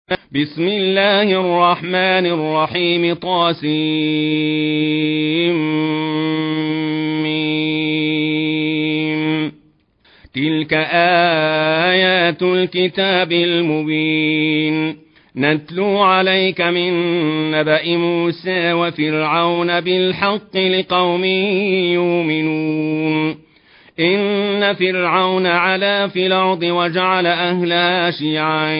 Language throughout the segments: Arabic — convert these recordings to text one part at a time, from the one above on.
بسم الله الرحمن الرحيم طاسيم. تلك آيات الكتاب المبين نتلو عليك من نبأ موسى وفرعون بالحق لقوم يؤمنون. إن فرعون علا في الأرض وجعل أهلها شيعا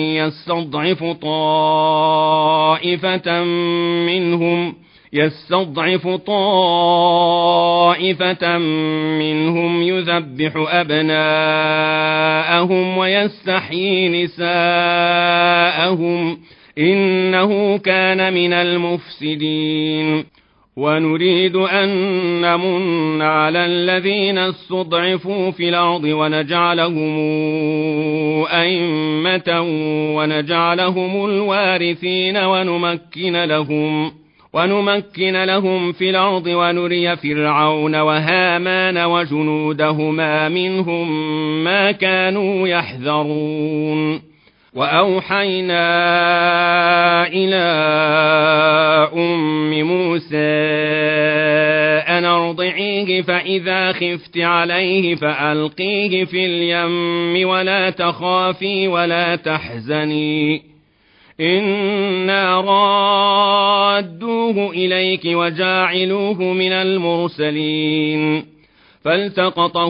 يستضعف طائفة منهم يذبح أبناءهم ويستحيي نساءهم إنه كان من المفسدين. ونريد أن نمن على الذين استضعفوا في الأرض ونجعلهم أئمة ونجعلهم الوارثين ونمكن لهم في الأرض ونري فرعون وهامان وجنودهما منهم ما كانوا يحذرون. وأوحينا إلى أم موسى أن أرضعيه فإذا خفت عليه فألقيه في اليم ولا تخافي ولا تحزني إنا رادوه إليك وجاعلوه من المرسلين. فالتقطه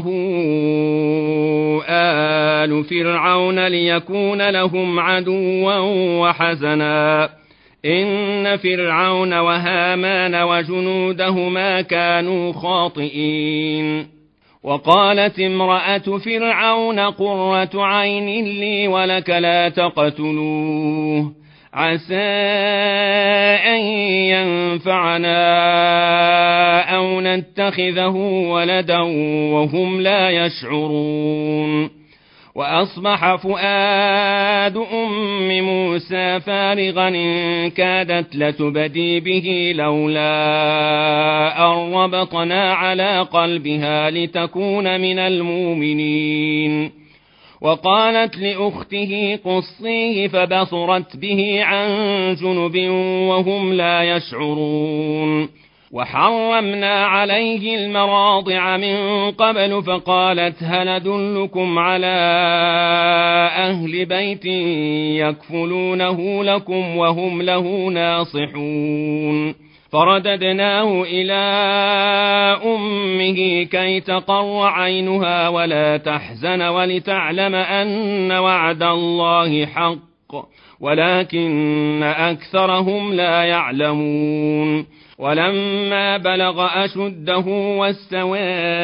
آل فرعون ليكون لهم عدوا وحزنا إن فرعون وهامان وجنودهما كانوا خاطئين. وقالت امرأة فرعون قرة عين لي ولك لا تقتلوه عسى أن ينفعنا أو نتخذه ولدا وهم لا يشعرون. وأصبح فؤاد أم موسى فارغا إن كادت لتبدي به لولا أن ربطنا على قلبها لتكون من المؤمنين. وقالت لأخته قصيه فبصرت به عن جنب وهم لا يشعرون. وحرمنا عليه المراضع من قبل فقالت هل أدلكم على أهل بيت يكفلونه لكم وهم له ناصحون. فرددناه إلى أمه كي تقر عينها ولا تحزن ولتعلم أن وعد الله حق ولكن أكثرهم لا يعلمون. ولما بلغ أشده واستوى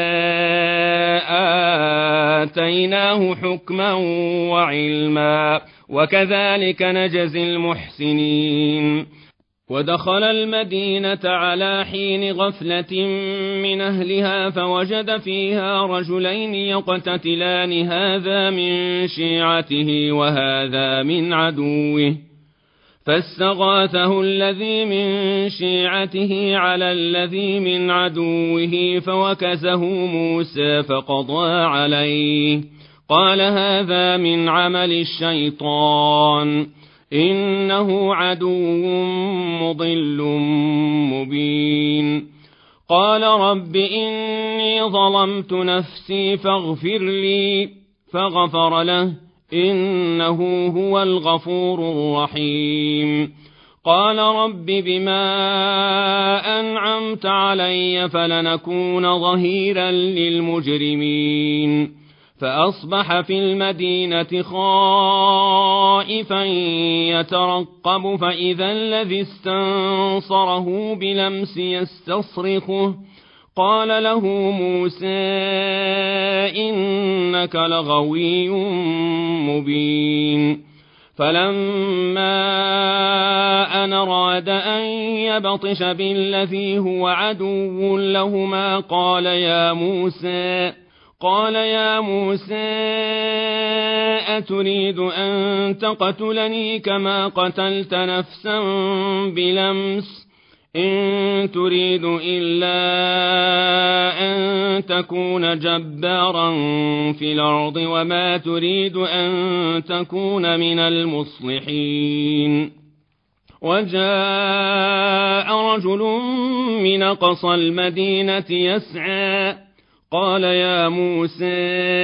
آتيناه حكما وعلما وكذلك نجزي المحسنين. ودخل المدينة على حين غفلة من أهلها فوجد فيها رجلين يقتتلان هذا من شيعته وهذا من عدوه فاستغاثه الذي من شيعته على الذي من عدوه فوكزه موسى فقضى عليه قال هذا من عمل الشيطان إنه عدو مضل مبين. قال رب إني ظلمت نفسي فاغفر لي فغفر له إنه هو الغفور الرحيم. قال رب بما أنعمت علي فلنكون ظهيرا للمجرمين. فأصبح في المدينة خائفا يترقب فإذا الذي استنصره بلمس يستصرخه قال له موسى إنك لغوي مبين. فلما أن أراد أن يبطش بالذي هو عدو لهما قال يا موسى أتريد أن تقتلني كما قتلت نفسا بلمس إن تريد إلا أن تكون جبارا في الأرض وما تريد أن تكون من المصلحين. وجاء رجل من أقصى المدينة يسعى قال يا موسى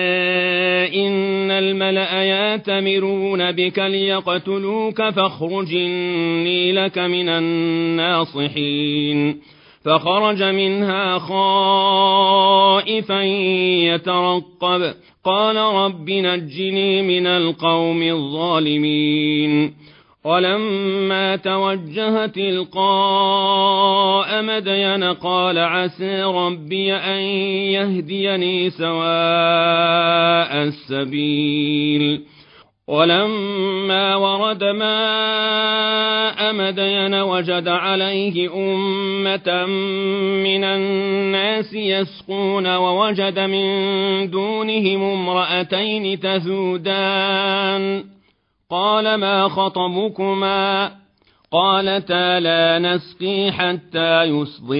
إن الملأ يأتمرون بك ليقتلوك فاخرج إني لك من الناصحين. فخرج منها خائفا يترقب قال رب نجني من القوم الظالمين. ولما توجه تلقاء مدين قال عسى ربي أن يهديني سواء السبيل. ولما ورد ماء مدين وجد عليه أمة من الناس يسقون ووجد من دونهم امرأتين تذودان قال ما خطبكما قالتا لا نسقي حتى يصدر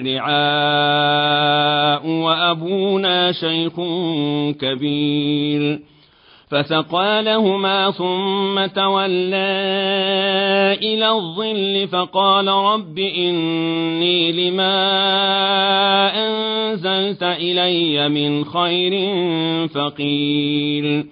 الرعاء وأبونا شيخ كبير. فسقى لهما ثم تولى إلى الظل فقال رب إني لما أنزلت إلي من خير فقير.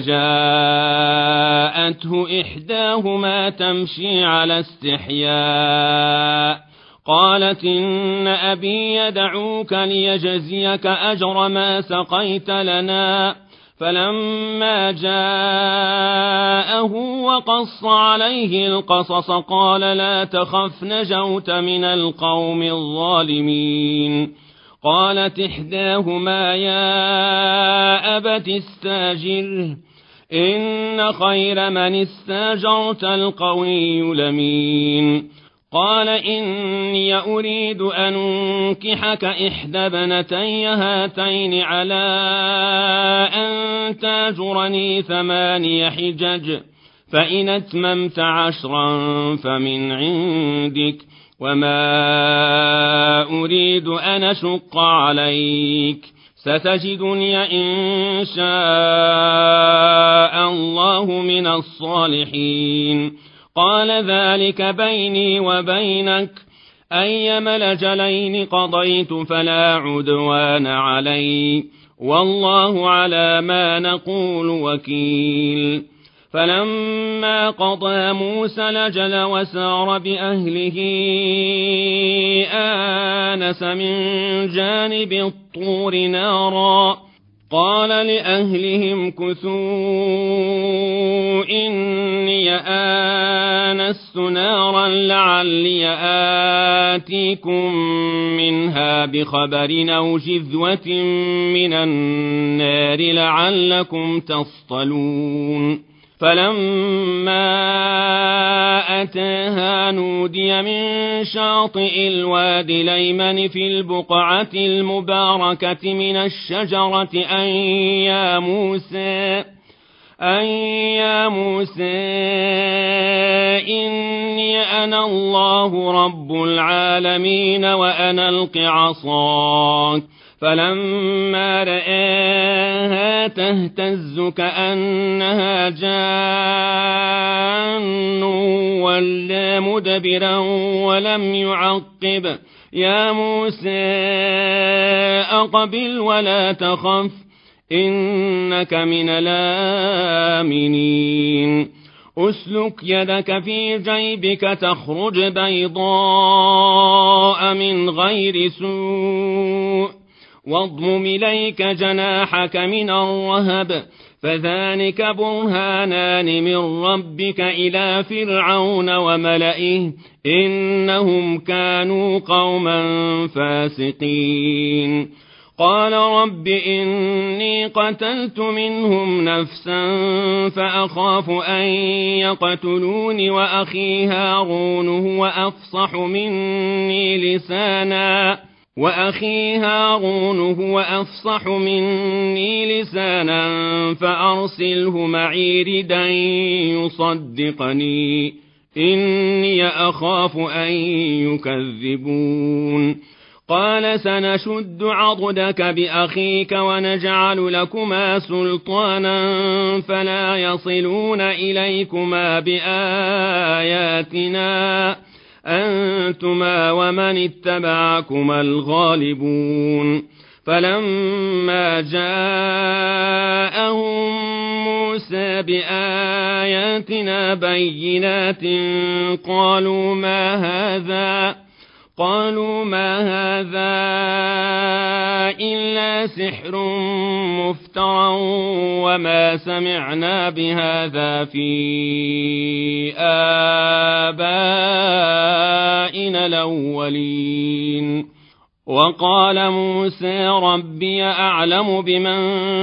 فجاءته إحداهما تمشي على استحياء قالت إن أبي يدعوك ليجزيك أجر ما سقيت لنا. فلما جاءه وقص عليه القصص قال لا تخف نجوت من القوم الظالمين. قالت إحداهما يا أبت استاجره إن خير من استاجرت القوي الأمين. قال إني أريد أن أنكحك إحدى ابنتي هاتين على أن تاجرني 8 حجج فإن أتممت 10 فمن عندك وما أريد أن أشق عليك ستجدني إن شاء الله من الصالحين. قال ذلك بيني وبينك أيما الأجلين قضيت فلا عدوان علي والله على ما نقول وكيل. فلما قضى موسى الأجل وسار بأهله آنس من جانب الطور نارا قال لأهلهم كثوا إني آنست نارا لعلي آتيكم منها بخبر أو جذوة من النار لعلكم تصطلون. فلما أتاها نودي من شاطئ الوادي الأيمن في البقعة المباركة من الشجرة أن يا موسى إني أنا الله رب العالمين وأن ألق عصاك. فلما رآها تهتز كأنها جان ولى مدبرا ولم يعقب يا موسى أقبل ولا تخف إنك من الآمنين. أسلك يدك في جيبك تخرج بيضاء من غير سوء واضمم إليك جناحك من الرهب فذلك برهانان من ربك إلى فرعون وملئه إنهم كانوا قوما فاسقين. قال رب إني قتلت منهم نفسا فأخاف أن يقتلوني وأخي هارون هو أفصح مني لسانا فأرسله معي ردا يصدقني إني أخاف أن يكذبون قال سنشد عضدك بأخيك ونجعل لكما سلطانا فلا يصلون إليكما بآياتنا أنتما ومن اتبعكما الغالبون فلما جاءهم موسى بآياتنا بينات قالوا ما هذا إلا سحر مفترى وما سمعنا بهذا في آبائنا الأولين وقال موسى ربي أعلم بمن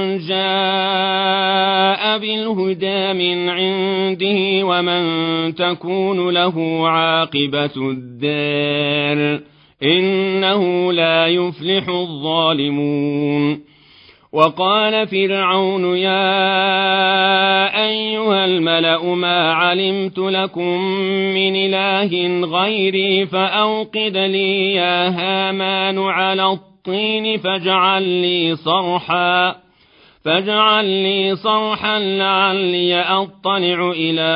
جاء بالهدى من عنده ومن تكون له عاقبة الدار إنه لا يفلح الظالمون وقال فرعون يا أيها الملأ ما علمت لكم من إله غيري فأوقد لي يا هامان على الطين فاجعل لي صرحا لعلي أطلع إلى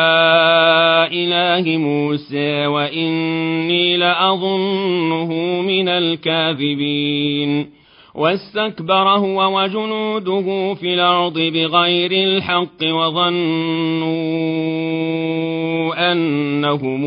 إله موسى وإني لأظنه من الكاذبين واستكبر هو وجنوده في الأرض بغير الحق وظنوا أنهم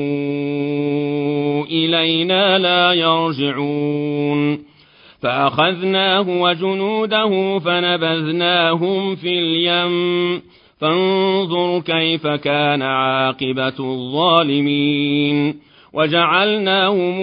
إلينا لا يرجعون فأخذناه وجنوده فنبذناهم في اليم فانظر كيف كان عاقبة الظالمين وجعلناهم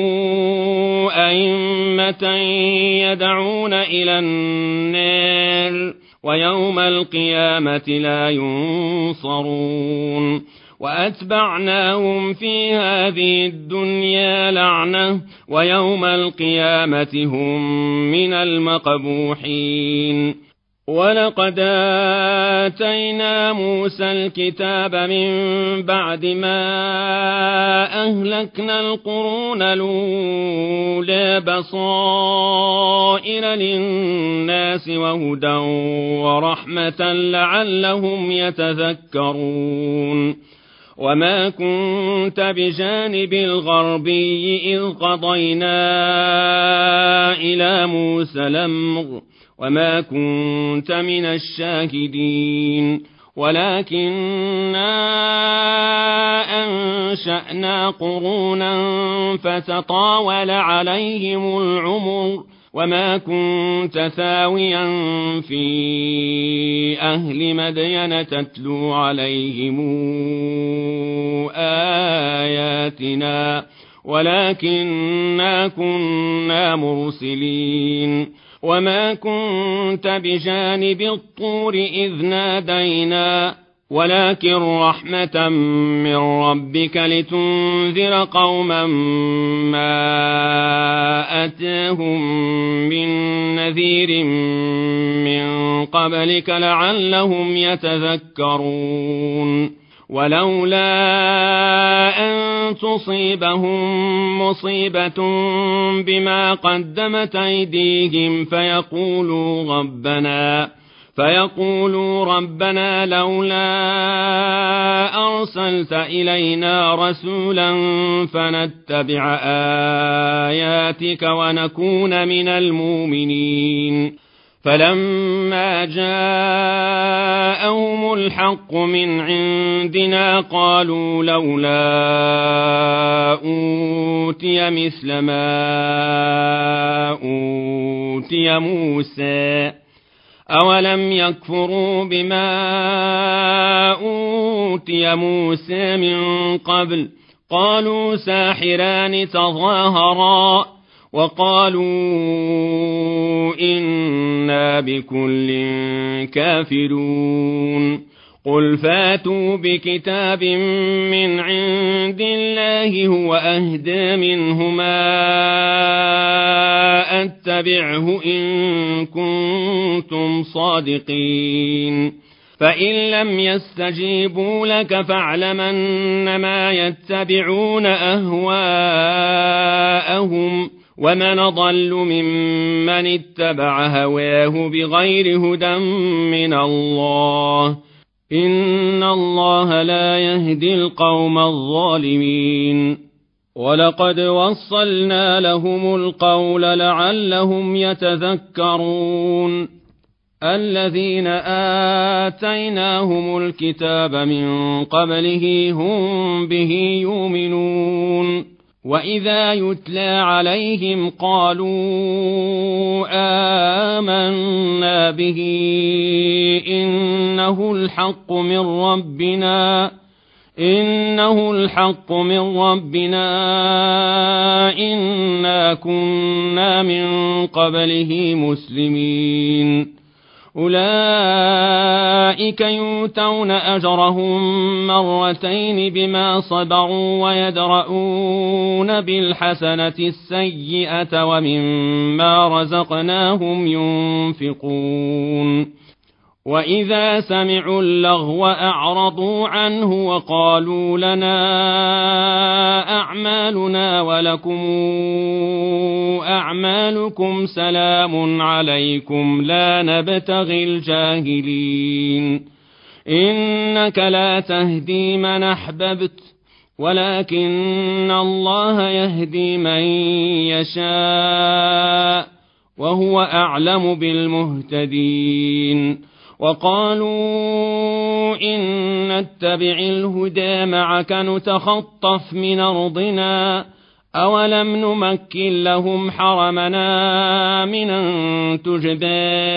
أئمة يدعون إلى النار ويوم القيامة لا ينصرون وأتبعناهم في هذه الدنيا لعنة ويوم القيامة هم من المقبوحين ولقد آتينا موسى الكتاب من بعد ما أهلكنا القرون الأولى بصائر للناس وهدى ورحمة لعلهم يتذكرون وما كنت بجانب الغربي إذ قضينا إلى موسى الأمر وما كنت من الشاهدين ولكننا أنشأنا قرونا فتطاول عليهم العمر وما كنت ثاويا في أهل مدين تتلو عليهم آياتنا ولكننا كنا مرسلين وما كنت بجانب الطور إذ نادينا ولكن رحمة من ربك لتنذر قوما ما أتاهم من نذير من قبلك لعلهم يتذكرون ولولا أن تصيبهم مصيبة بما قدمت أيديهم فيقولوا ربنا لولا أرسلت إلينا رسولا فنتبع آياتك ونكون من المؤمنين فلما جاءهم الحق من عندنا قالوا لولا أوتي مثل ما أوتي موسى أولم يكفروا بما أوتي موسى من قبل قالوا ساحران تظاهرا وقالوا إنا بكل كافرون قل فاتوا بكتاب من عند الله هو أهدى منهما أتبعه إن كنتم صادقين فإن لم يستجيبوا لك فاعلم أنما يتبعون أهواءهم ومن ضل ممن اتبع هواه بغير هدى من الله إن الله لا يهدي القوم الظالمين ولقد وصلنا لهم القول لعلهم يتذكرون الذين آتيناهم الكتاب من قبله هم به يؤمنون وإذا يتلى عليهم قالوا آمنا به إنه الحق من ربنا إنا كنا من قبله مسلمين أولئك يؤتون أجرهم مرتين بما صبروا ويدرؤون بالحسنة السيئة ومما رزقناهم ينفقون وإذا سمعوا اللغو أعرضوا عنه وقالوا لنا أعمالنا ولكم أعمالكم سلام عليكم لا نبتغي الجاهلين إنك لا تهدي من أحببت ولكن الله يهدي من يشاء وهو أعلم بالمهتدين وقالوا إن نتبع الهدى معك نتخطف من أرضنا أولم نمكن لهم حرمنا من أن تجبى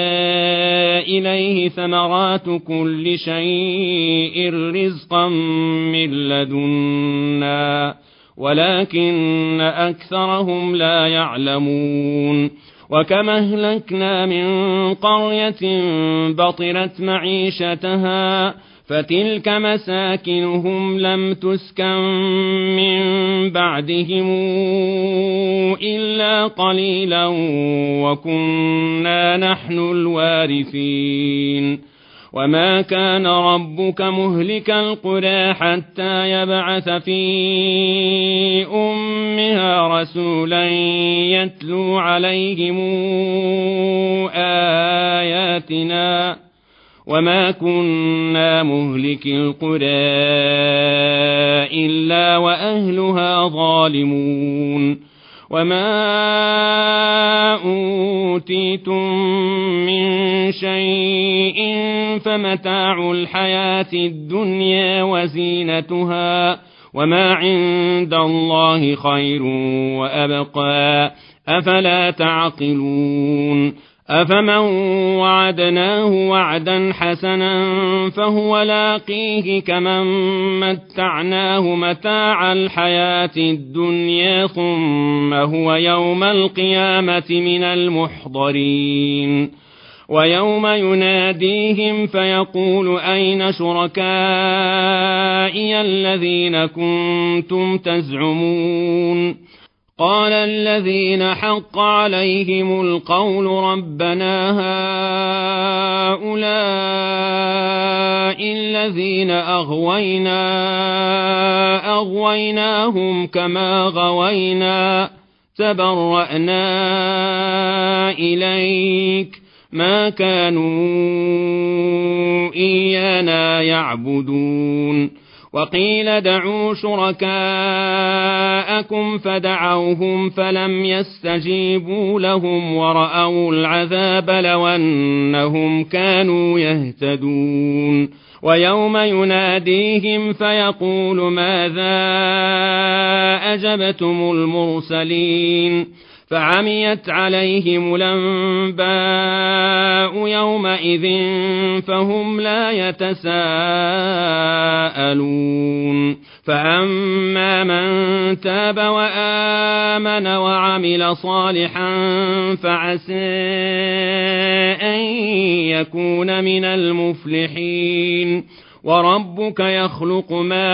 إليه ثمرات كل شيء رزقا من لدنا ولكن أكثرهم لا يعلمون وكما أهلكنا من قرية بطرت معيشتها فتلك مساكنهم لم تسكن من بعدهم إلا قليلا وكنا نحن الوارثين وما كان ربك مهلك القرى حتى يبعث في أمها رسولا يتلو عليهم آياتنا وما كنا مهلك القرى إلا وأهلها ظالمون وما أوتيتم من شيء فمتاع الحياة الدنيا وزينتها وما عند الله خير وأبقى أفلا تعقلون أفمن وعدناه وعدا حسنا فهو لاقيه كمن متعناه متاع الحياة الدنيا ثم هو يوم القيامة من المحضرين ويوم يناديهم فيقول أين شركائي الذين كنتم تزعمون قال الذين حق عليهم القول ربنا هؤلاء الذين أغويناهم كما غوينا تبرأنا إليك ما كانوا إيانا يعبدون وقيل دعوا شركاءكم فدعوهم فلم يستجيبوا لهم ورأوا العذاب لو أنهم كانوا يهتدون ويوم يناديهم فيقول ماذا أجبتم المرسلين فعميت عليهم الأنباء يومئذ فهم لا يتساءلون فأما من تاب وآمن وعمل صالحا فعسى أن يكون من المفلحين وربك يخلق ما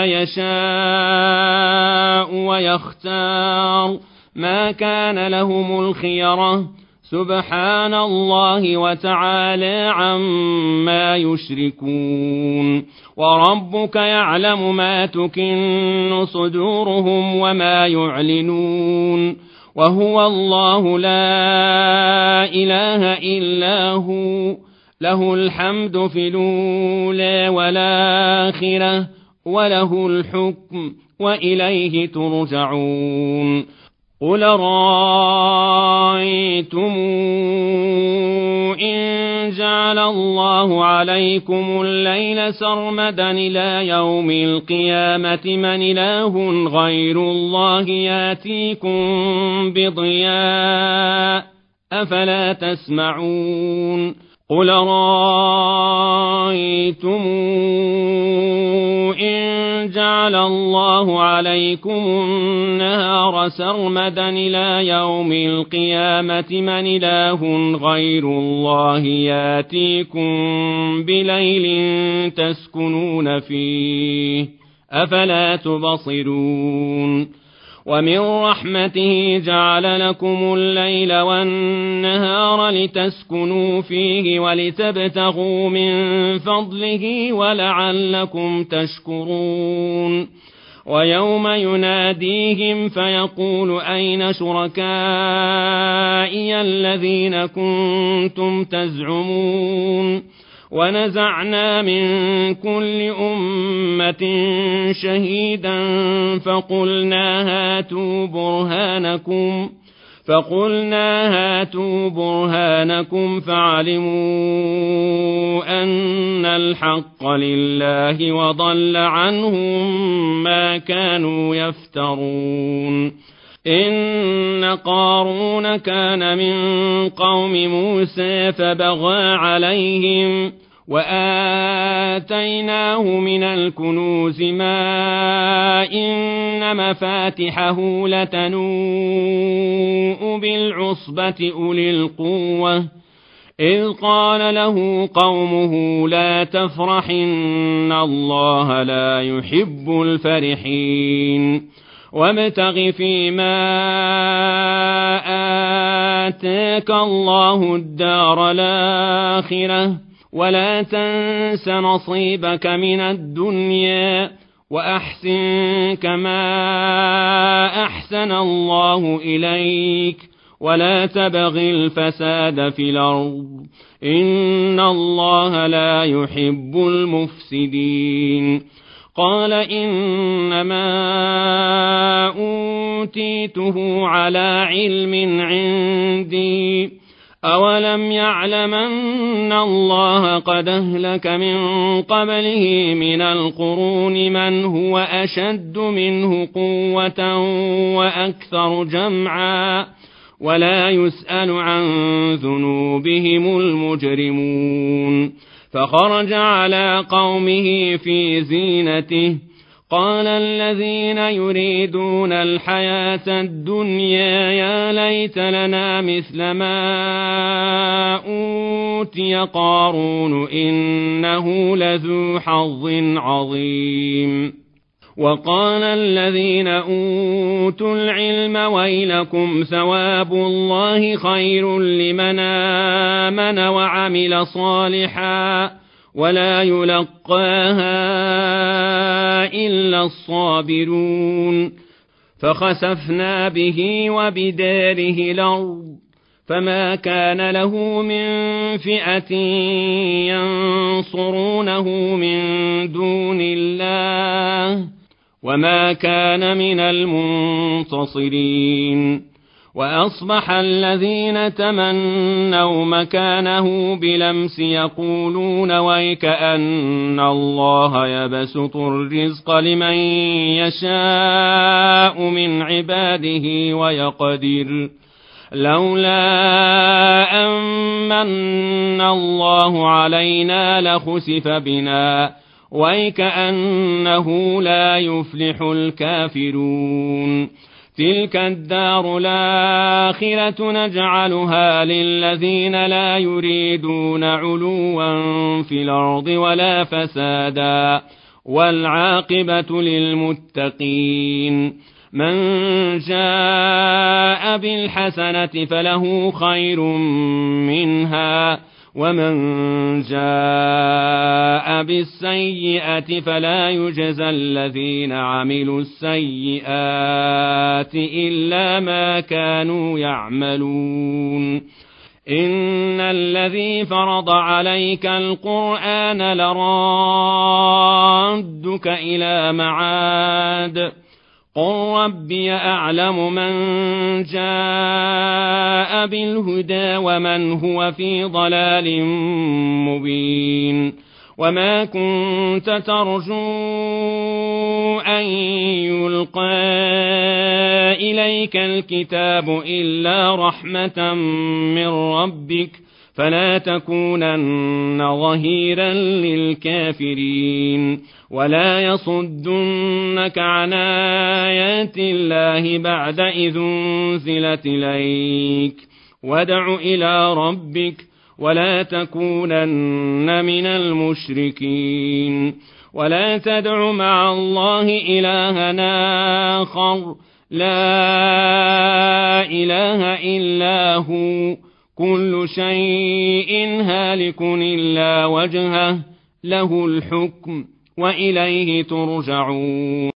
يشاء ويختار ما كان لهم الخيرة سبحان الله وتعالى عما يشركون وربك يعلم ما تكن صدورهم وما يعلنون وهو الله لا إله إلا هو له الحمد في الأولى والآخرة وله الحكم وإليه ترجعون قل رأيتم إن جعل الله عليكم الليل سرمدا إلى يوم القيامة من إله غير الله ياتيكم بضياء أفلا تسمعون قل رأيتم إن جعل الله عليكم النهار سرمدا إلى يوم القيامة من إله غير الله ياتيكم بليل تسكنون فيه أفلا تبصرون ومن رحمته جعل لكم الليل والنهار لتسكنوا فيه ولتبتغوا من فضله ولعلكم تشكرون ويوم يناديهم فيقول أين شركائي الذين كنتم تزعمون ونزعنا من كل أمة شهيدا فقلنا هاتوا برهانكم فعلموا أن الحق لله وضل عنهم ما كانوا يفترون إن قارون كان من قوم موسى فبغى عليهم وآتيناه من الكنوز ما إن مفاتحه لتنوء بالعصبة أولي القوة إذ قال له قومه لا تفرح إن الله لا يحب الفرحين وابتغ فيما آتاك الله الدار الآخرة ولا تنس نصيبك من الدنيا وأحسن كما أحسن الله إليك ولا تبغ الفساد في الأرض إن الله لا يحب المفسدين قال إنما أوتيته على علم عندي أولم يعلم أن الله قد أهلك من قبله من القرون من هو أشد منه قوة وأكثر جمعا ولا يسأل عن ذنوبهم المجرمون فخرج على قومه في زينته قال الذين يريدون الحياة الدنيا يا ليت لنا مثل ما أوتي قارون إنه لذو حظ عظيم وقال الذين أوتوا العلم ويلكم ثواب الله خير لمن آمن وعمل صالحا ولا يلقاها إلا الصابرون فخسفنا به وبداره الأرض فما كان له من فئة ينصرونه من دون الله وما كان من المنتصرين وأصبح الذين تمنوا مكانه بلمس يقولون ويكأن الله يبسط الرزق لمن يشاء من عباده ويقدر لولا أمن الله علينا لخسف بنا ويكأنه لا يفلح الكافرون تلك الدار الآخرة نجعلها للذين لا يريدون علوا في الأرض ولا فسادا والعاقبة للمتقين من جاء بالحسنة فله خير منها ومن جاء بالسيئة فلا يجزى الذين عملوا السيئات إلا ما كانوا يعملون إن الذي فرض عليك القرآن لرادك إلى معاد قل ربي أعلم من جاء بالهدى ومن هو في ضلال مبين وما كنت ترجو أن يلقى إليك الكتاب إلا رحمة من ربك فلا تكونن ظهيرا للكافرين ولا يصدنك عن آيات الله بعد إذ أنزلت إليك وادع إلى ربك ولا تكونن من المشركين ولا تدع مع الله إلها آخر لا إله إلا هو كل شيء هالك إلا وجهه له الحكم وإليه ترجعون